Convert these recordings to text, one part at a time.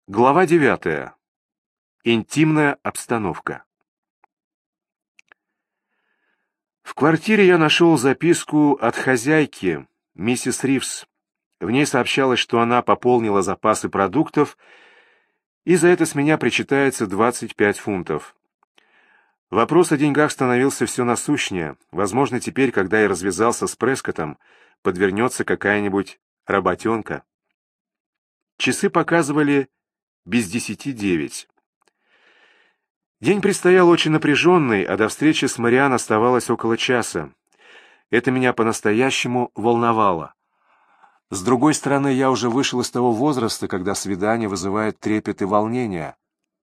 Глава 9. Интимная обстановка. В квартире я нашел записку от хозяйки, миссис Ривз. В ней сообщалось, что она пополнила запасы продуктов, и за это с меня причитается 25 фунтов. Вопрос о деньгах становился все насущнее. Возможно, теперь, когда я развязался с Прескоттом, подвернется какая-нибудь работенка. Часы показывали без 10:09. День предстоял очень напряженный, а до встречи с Мариан оставалось около часа. Это меня по-настоящему волновало. С другой стороны, я уже вышел из того возраста, когда свидание вызывает трепет и волнение.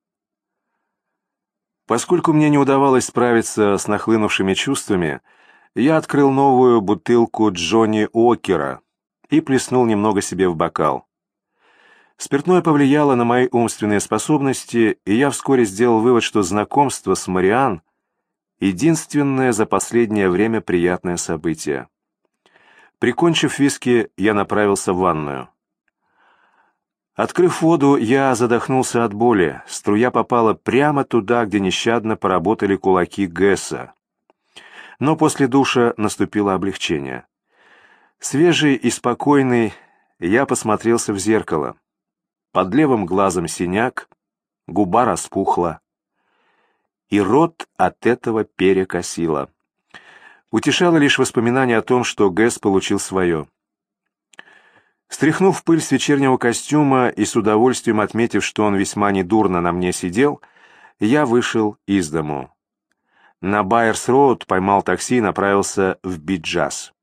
Поскольку мне не удавалось справиться с нахлынувшими чувствами, я открыл новую бутылку Джонни Уокера и плеснул немного себе в бокал. Спиртное повлияло на мои умственные способности, и я вскоре сделал вывод, что знакомство с Мариан — единственное за последнее время приятное событие. Прикончив виски, я направился в ванную. Открыв воду, я задохнулся от боли. Струя попала прямо туда, где нещадно поработали кулаки Гэса. Но после душа наступило облегчение. Свежий и спокойный, я посмотрелся в зеркало. Под левым глазом синяк, губа распухла, и рот от этого перекосило. Утешало лишь воспоминание о том, что Гэс получил свое. Стряхнув пыль с вечернего костюма и с удовольствием отметив, что он весьма недурно на мне сидел, я вышел из дому. На Байерс-роуд поймал такси и направился в Би-Джаз.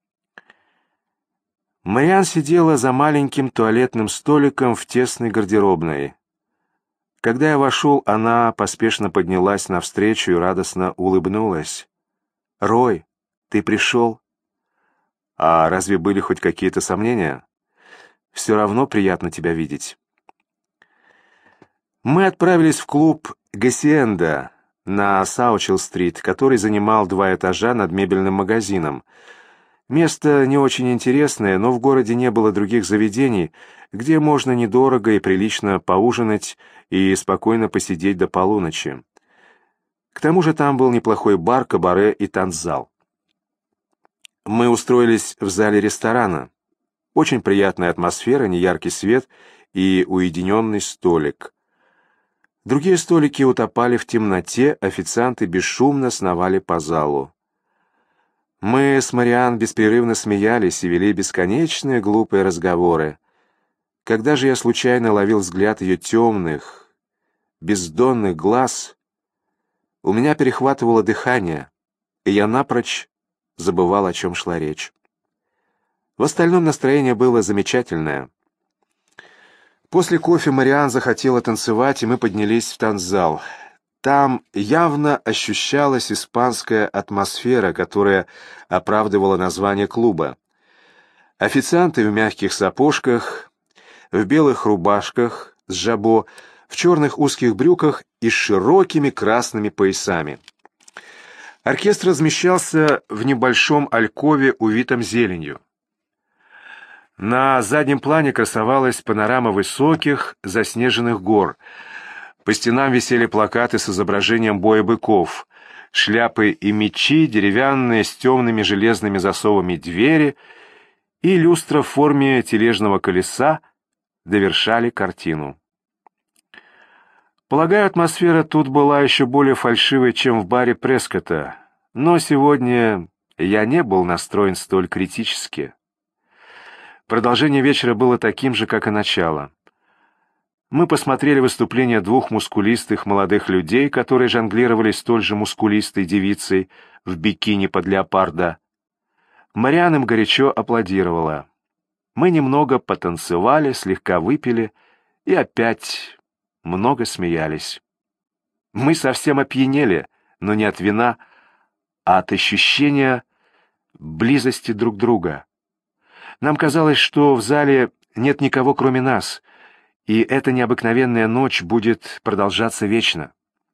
Мариан сидела за маленьким туалетным столиком в тесной гардеробной. Когда я вошел, она поспешно поднялась навстречу и радостно улыбнулась. «Рой, ты пришел?» «А разве были хоть какие-то сомнения? Все равно приятно тебя видеть». Мы отправились в клуб «Гасиенда» на Саучелл-стрит, который занимал 2 этажа над мебельным магазином. Место не очень интересное, но в городе не было других заведений, где можно недорого и прилично поужинать и спокойно посидеть до полуночи. К тому же там был неплохой бар, кабаре и танцзал. Мы устроились в зале ресторана. Очень приятная атмосфера, неяркий свет и уединенный столик. Другие столики утопали в темноте, официанты бесшумно сновали по залу. Мы с Мариан беспрерывно смеялись и вели бесконечные глупые разговоры. Когда же я случайно ловил взгляд ее темных, бездонных глаз, у меня перехватывало дыхание, и я напрочь забывал, о чем шла речь. В остальном настроение было замечательное. После кофе Мариан захотела танцевать, и мы поднялись в танцзал. Там явно ощущалась испанская атмосфера, которая оправдывала название клуба. Официанты в мягких сапожках, в белых рубашках с жабо, в черных узких брюках и с широкими красными поясами. Оркестр размещался в небольшом алькове, увитом зеленью. На заднем плане красовалась панорама высоких заснеженных гор. По стенам висели плакаты с изображением боя быков, шляпы и мечи, деревянные с темными железными засовами двери и люстра в форме тележного колеса довершали картину. Полагаю, атмосфера тут была еще более фальшивой, чем в баре Прескотта, но сегодня я не был настроен столь критически. Продолжение вечера было таким же, как и начало. Мы посмотрели выступление 2 мускулистых молодых людей, которые жонглировали столь же мускулистой девицей в бикини под леопарда. Мариан им горячо аплодировала. Мы немного потанцевали, слегка выпили и опять много смеялись. Мы совсем опьянели, но не от вина, а от ощущения близости друг друга. Нам казалось, что в зале нет никого, кроме нас, и эта необыкновенная ночь будет продолжаться вечно.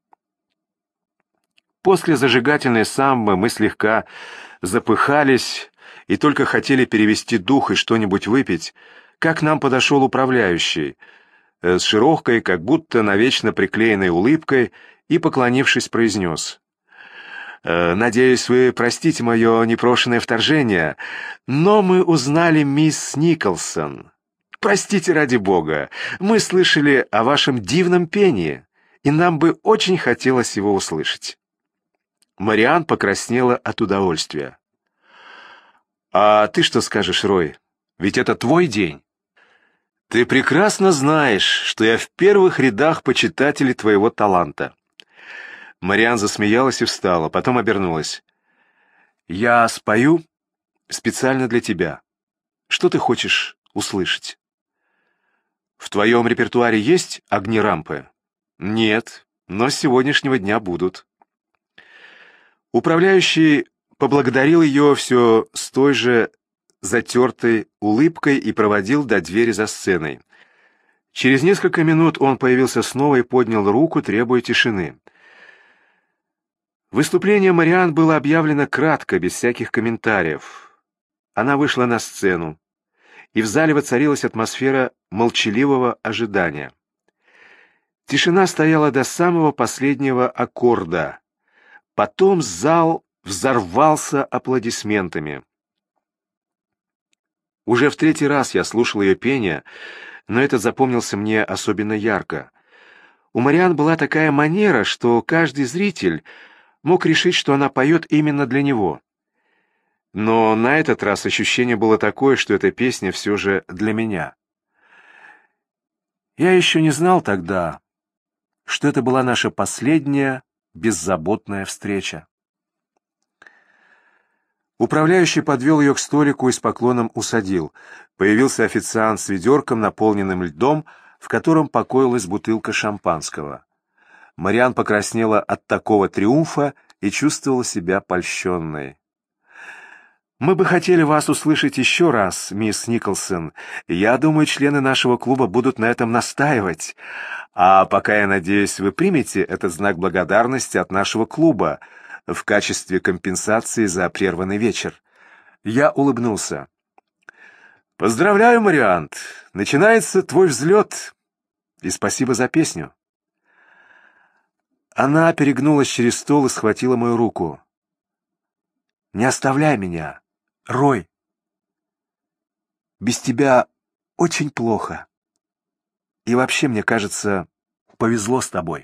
После зажигательной самбы мы слегка запыхались и только хотели перевести дух и что-нибудь выпить, как к нам подошел управляющий. с широкой, как будто навечно приклеенной улыбкой, и, поклонившись, произнес: «Надеюсь, вы простите мое непрошенное вторжение, но мы узнали мисс Николсон. Простите ради бога, мы слышали о вашем дивном пении, и нам бы очень хотелось его услышать». Мариан покраснела от удовольствия. «А ты что скажешь, Рой? Ведь это твой день. Ты прекрасно знаешь, что я в первых рядах почитателей твоего таланта». Мариан засмеялась и встала, потом обернулась. «Я спою специально для тебя. Что ты хочешь услышать?» «В твоем репертуаре есть огни-рампы?» «Нет, но с сегодняшнего дня будут». Управляющий поблагодарил ее все с той же затертой улыбкой и проводил до двери за сценой. Через несколько минут он появился снова и поднял руку, требуя тишины. Выступление Мариан было объявлено кратко, без всяких комментариев. Она вышла на сцену, и в зале воцарилась атмосфера молчаливого ожидания. Тишина стояла до самого последнего аккорда. Потом зал взорвался аплодисментами. Уже в третий раз я слушал ее пение, но этот запомнился мне особенно ярко. У Мариан была такая манера, что каждый зритель мог решить, что она поет именно для него. Но на этот раз ощущение было такое, что эта песня все же для меня. Я еще не знал тогда, что это была наша последняя беззаботная встреча. Управляющий подвел ее к столику и с поклоном усадил. Появился официант с ведерком, наполненным льдом, в котором покоилась бутылка шампанского. Мариан покраснела от такого триумфа и чувствовала себя польщенной. «Мы бы хотели вас услышать еще раз, мисс Николсон. Я думаю, члены нашего клуба будут на этом настаивать. А пока, я надеюсь, вы примете этот знак благодарности от нашего клуба в качестве компенсации за прерванный вечер». Я улыбнулся. «Поздравляю, Мариант! Начинается твой взлет! И спасибо за песню!» Она перегнулась через стол и схватила мою руку. «Не оставляй меня, Рой! Без тебя очень плохо. И вообще, мне кажется, повезло с тобой».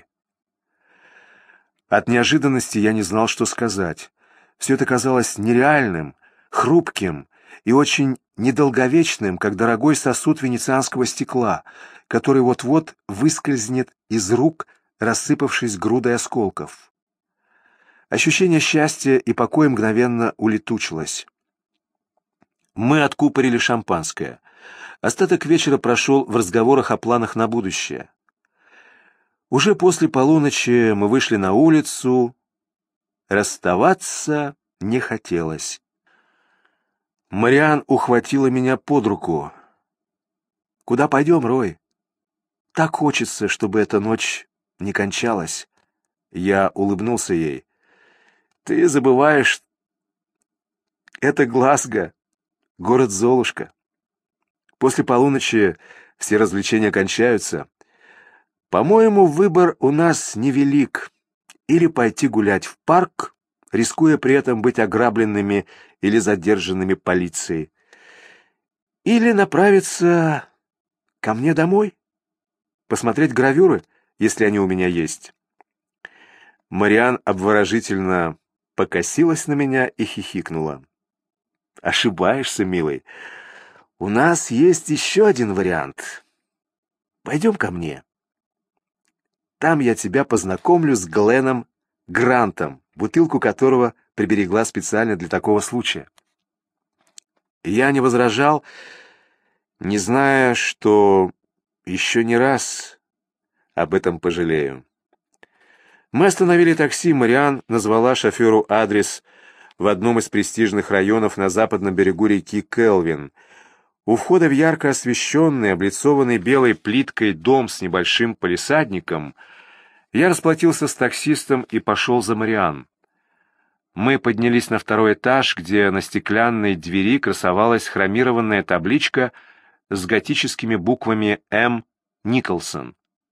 От неожиданности я не знал, что сказать. Все это казалось нереальным, хрупким и очень недолговечным, как дорогой сосуд венецианского стекла, который вот-вот выскользнет из рук, рассыпавшись грудой осколков. Ощущение счастья и покоя мгновенно улетучилось. Мы откупорили шампанское. Остаток вечера прошел в разговорах о планах на будущее. Уже после полуночи мы вышли на улицу. Расставаться не хотелось. Мариан ухватила меня под руку. «Куда пойдем, Рой? Так хочется, чтобы эта ночь не кончалась». Я улыбнулся ей. «Ты забываешь, это Глазго, город Золушка. После полуночи все развлечения кончаются. По-моему, выбор у нас невелик. Или пойти гулять в парк, рискуя при этом быть ограбленными или задержанными полицией. Или направиться ко мне домой, посмотреть гравюры, если они у меня есть». Мариан обворожительно покосилась на меня и хихикнула. «Ошибаешься, милый. У нас есть еще один вариант. Пойдем ко мне. Там я тебя познакомлю с Гленном Грантом, бутылку которого приберегла специально для такого случая». Я не возражал, не зная, что еще не раз об этом пожалею. Мы остановили такси, Мариан назвала шоферу адрес в одном из престижных районов на западном берегу реки Келвин. У входа в ярко освещенный, облицованный белой плиткой дом с небольшим палисадником я расплатился с таксистом и пошел за Мариан. Мы поднялись на второй этаж, где на стеклянной двери красовалась хромированная табличка с готическими буквами «М. Николсон.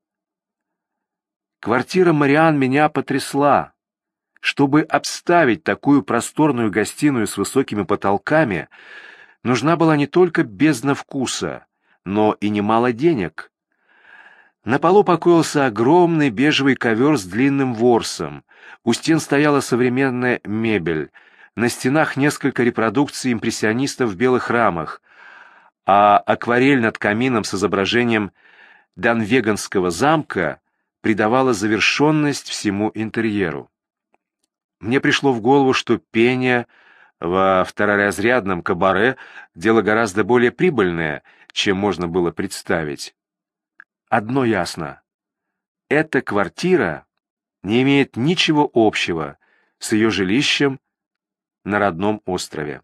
Квартира Мариан меня потрясла. Чтобы обставить такую просторную гостиную с высокими потолками, нужна была не только бездна вкуса, но и немало денег. На полу покоился огромный бежевый ковер с длинным ворсом. У стен стояла современная мебель. На стенах несколько репродукций импрессионистов в белых рамах, а акварель над камином с изображением Данвеганского замка придавала завершенность всему интерьеру. Мне пришло в голову, что пение во второразрядном кабаре — дело гораздо более прибыльное, чем можно было представить. Одно ясно. Эта квартира не имеет ничего общего с ее жилищем на родном острове.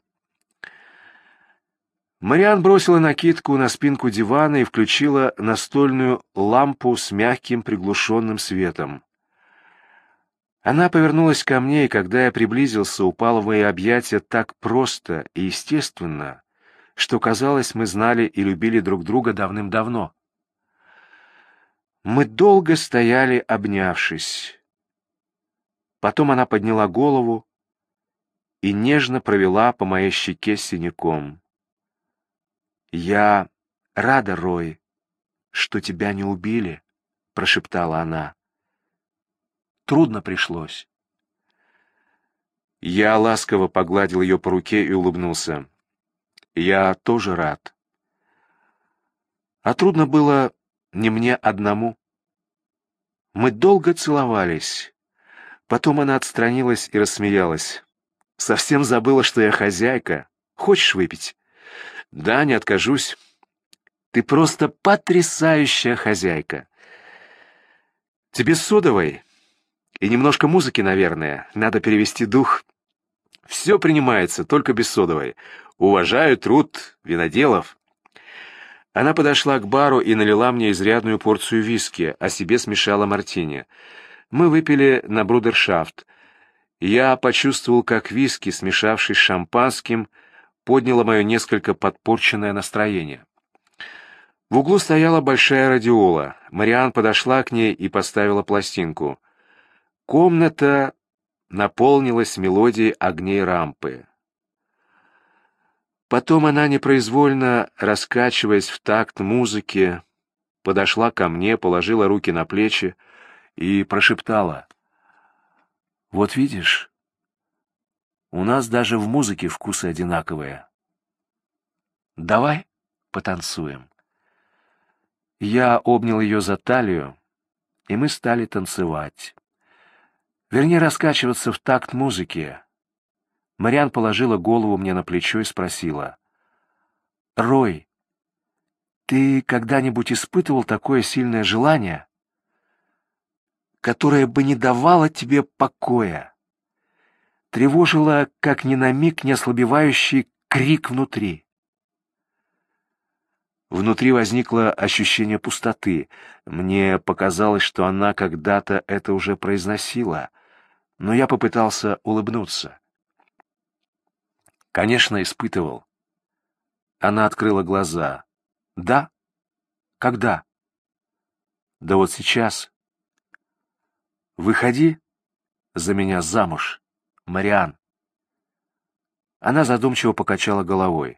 Мариан бросила накидку на спинку дивана и включила настольную лампу с мягким приглушенным светом. Она повернулась ко мне, и когда я приблизился, упала в мои объятия так просто и естественно, что, казалось, мы знали и любили друг друга давным-давно. Мы долго стояли, обнявшись. Потом она подняла голову и нежно провела по моей щеке синяком. «Я рада, Рой, что тебя не убили», — прошептала она. «Трудно пришлось». Я ласково погладил ее по руке и улыбнулся. «Я тоже рад». А трудно было не мне одному. Мы долго целовались. Потом она отстранилась и рассмеялась. «Совсем забыла, что я хозяйка. Хочешь выпить?» «Да, не откажусь. Ты просто потрясающая хозяйка. Тебе содовой? И немножко музыки, наверное. Надо перевести дух. Все принимается, только без содовой. Уважаю труд виноделов». Она подошла к бару и налила мне изрядную порцию виски, а себе смешала мартини. Мы выпили на брудершафт. Я почувствовал, как виски, смешавшись с шампанским, подняло мое несколько подпорченное настроение. В углу стояла большая радиола. Мариан подошла к ней и поставила пластинку. Комната наполнилась мелодией огней рампы. Потом она, непроизвольно раскачиваясь в такт музыки, подошла ко мне, положила руки на плечи и прошептала: «Вот видишь, у нас даже в музыке вкусы одинаковые. Давай потанцуем». Я обнял ее за талию, и мы стали танцевать. Вернее, раскачиваться в такт музыки. Мариан положила голову мне на плечо и спросила: «Рой, ты когда-нибудь испытывал такое сильное желание, которое бы не давало тебе покоя, тревожило, как ни на миг не ослабевающий крик внутри?» Внутри возникло ощущение пустоты. Мне показалось, что она когда-то это уже произносила, но я попытался улыбнуться. Конечно, испытывал. Она открыла глаза. «Да? Когда?» «Да вот сейчас. Выходи за меня замуж, Мариан». Она задумчиво покачала головой.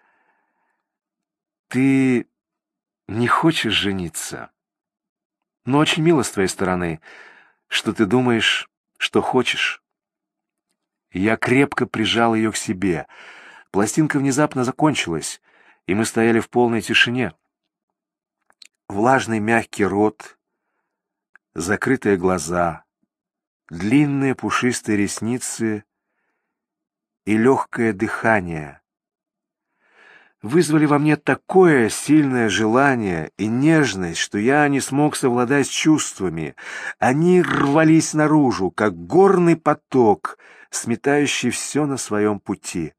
«Ты не хочешь жениться? Но очень мило с твоей стороны, что ты думаешь, что хочешь». Я крепко прижал ее к себе. Пластинка внезапно закончилась, и мы стояли в полной тишине. Влажный мягкий рот, закрытые глаза, длинные пушистые ресницы и легкое дыхание вызвали во мне такое сильное желание и нежность, что я не смог совладать с чувствами. Они рвались наружу, как горный поток, сметающий все на своем пути.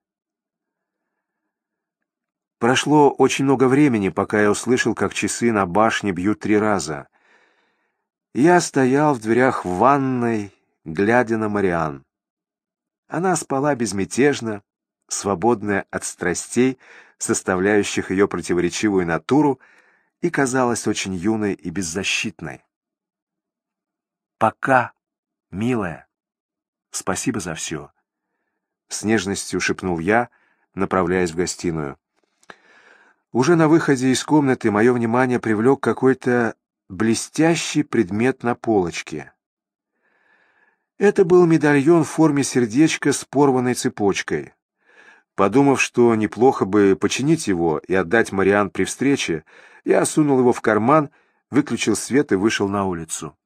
Прошло очень много времени, пока я услышал, как часы на башне бьют 3 раза. Я стоял в дверях ванной, глядя на Мариан. Она спала безмятежно, свободная от страстей, составляющих ее противоречивую натуру, и казалась очень юной и беззащитной. «Пока, милая. Спасибо за все», — с нежностью шепнул я, направляясь в гостиную. Уже на выходе из комнаты мое внимание привлек какой-то блестящий предмет на полочке. Это был медальон в форме сердечка с порванной цепочкой. Подумав, что неплохо бы починить его и отдать Мариан при встрече, я сунул его в карман, выключил свет и вышел на улицу.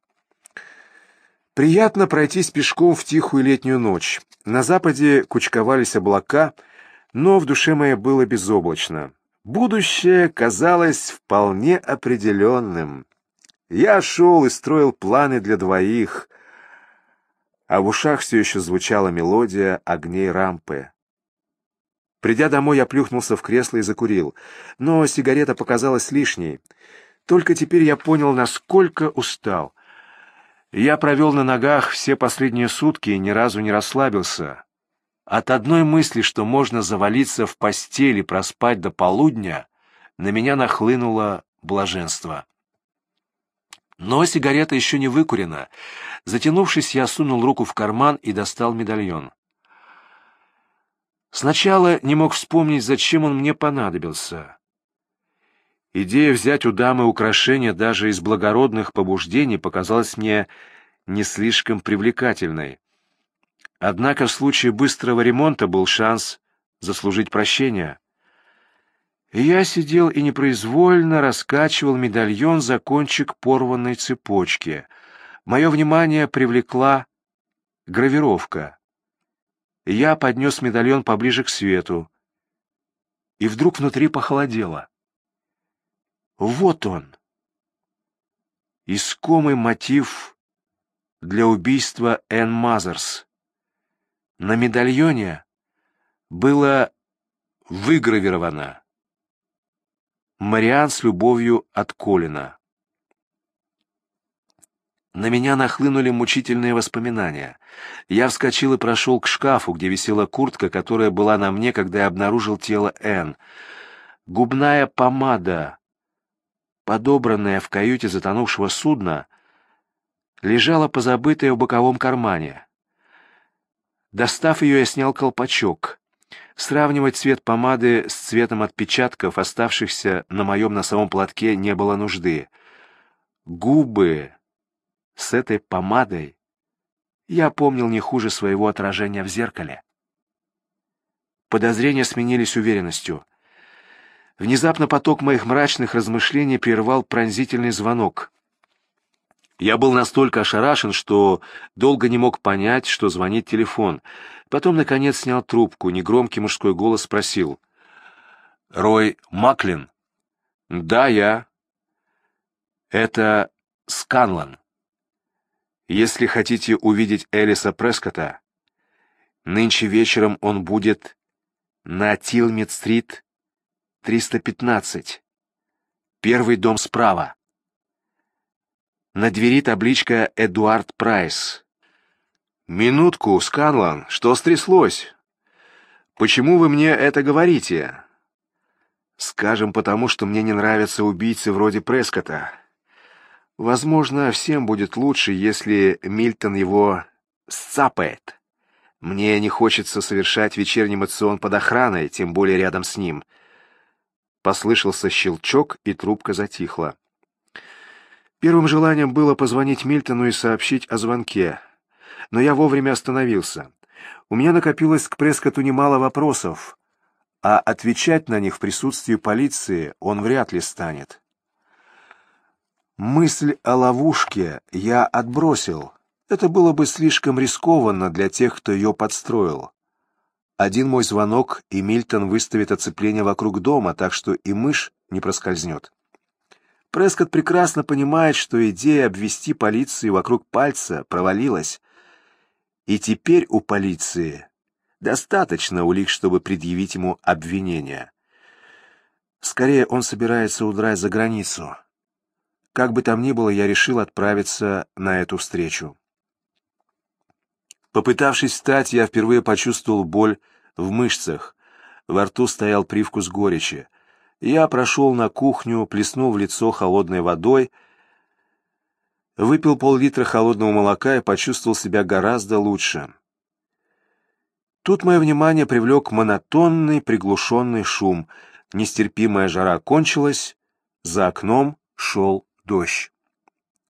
Приятно пройтись пешком в тихую летнюю ночь. На западе кучковались облака, но в душе моей было безоблачно. Будущее казалось вполне определенным. Я шел и строил планы для двоих, а в ушах все еще звучала мелодия огней рампы. Придя домой, я плюхнулся в кресло и закурил, но сигарета показалась лишней. Только теперь я понял, насколько устал. Я провел на ногах все последние сутки и ни разу не расслабился. От одной мысли, что можно завалиться в постель и проспать до полудня, на меня нахлынуло блаженство. Но сигарета еще не выкурена. Затянувшись, я сунул руку в карман и достал медальон. Сначала не мог вспомнить, зачем он мне понадобился. Идея взять у дамы украшения даже из благородных побуждений показалась мне не слишком привлекательной. Однако в случае быстрого ремонта был шанс заслужить прощение. И я сидел и непроизвольно раскачивал медальон за кончик порванной цепочки. Мое внимание привлекла гравировка. Я поднес медальон поближе к свету, и вдруг внутри похолодело. Вот он! Искомый мотив для убийства Энн Мазерс. На медальоне было выгравировано «Мариан с любовью от Колина». На меня нахлынули мучительные воспоминания. Я вскочил и прошел к шкафу, где висела куртка, которая была на мне, когда я обнаружил тело Энн. Губная помада, подобранная в каюте затонувшего судна, лежала позабытая в боковом кармане. Достав ее, я снял колпачок. Сравнивать цвет помады с цветом отпечатков, оставшихся на моем носовом платке, не было нужды. Губы с этой помадой я помнил не хуже своего отражения в зеркале. Подозрения сменились уверенностью. Внезапно поток моих мрачных размышлений прервал пронзительный звонок. Я был настолько ошарашен, что долго не мог понять, что звонит телефон. Потом, наконец, снял трубку. Негромкий мужской голос спросил: «Рой Маклин?» «Да, я». «Это Сканлан. Если хотите увидеть Элиса Прескотта, нынче вечером он будет на Тилмит-стрит, 315. Первый дом справа. На двери табличка «Эдуард Прайс». «Минутку, Сканлан, что стряслось? Почему вы мне это говорите?» «Скажем, потому что мне не нравятся убийцы вроде Прескотта. Возможно, всем будет лучше, если Мильтон его сцапает. Мне не хочется совершать вечерний моцион под охраной, тем более рядом с ним». Послышался щелчок, и трубка затихла. Первым желанием было позвонить Мильтону и сообщить о звонке. Но я вовремя остановился. У меня накопилось к Прескотту немало вопросов, а отвечать на них в присутствии полиции он вряд ли станет. Мысль о ловушке я отбросил. Это было бы слишком рискованно для тех, кто ее подстроил. Один мой звонок, и Мильтон выставит оцепление вокруг дома, так что и мышь не проскользнет. Прескотт прекрасно понимает, что идея обвести полицию вокруг пальца провалилась. И теперь у полиции достаточно улик, чтобы предъявить ему обвинение. Скорее, он собирается удрать за границу. Как бы там ни было, я решил отправиться на эту встречу. Попытавшись встать, я впервые почувствовал боль в мышцах. Во рту стоял привкус горечи. Я прошел на кухню, плеснул в лицо холодной водой, выпил пол-литра холодного молока и почувствовал себя гораздо лучше. Тут мое внимание привлек монотонный приглушенный шум. Нестерпимая жара кончилась, за окном шел дождь.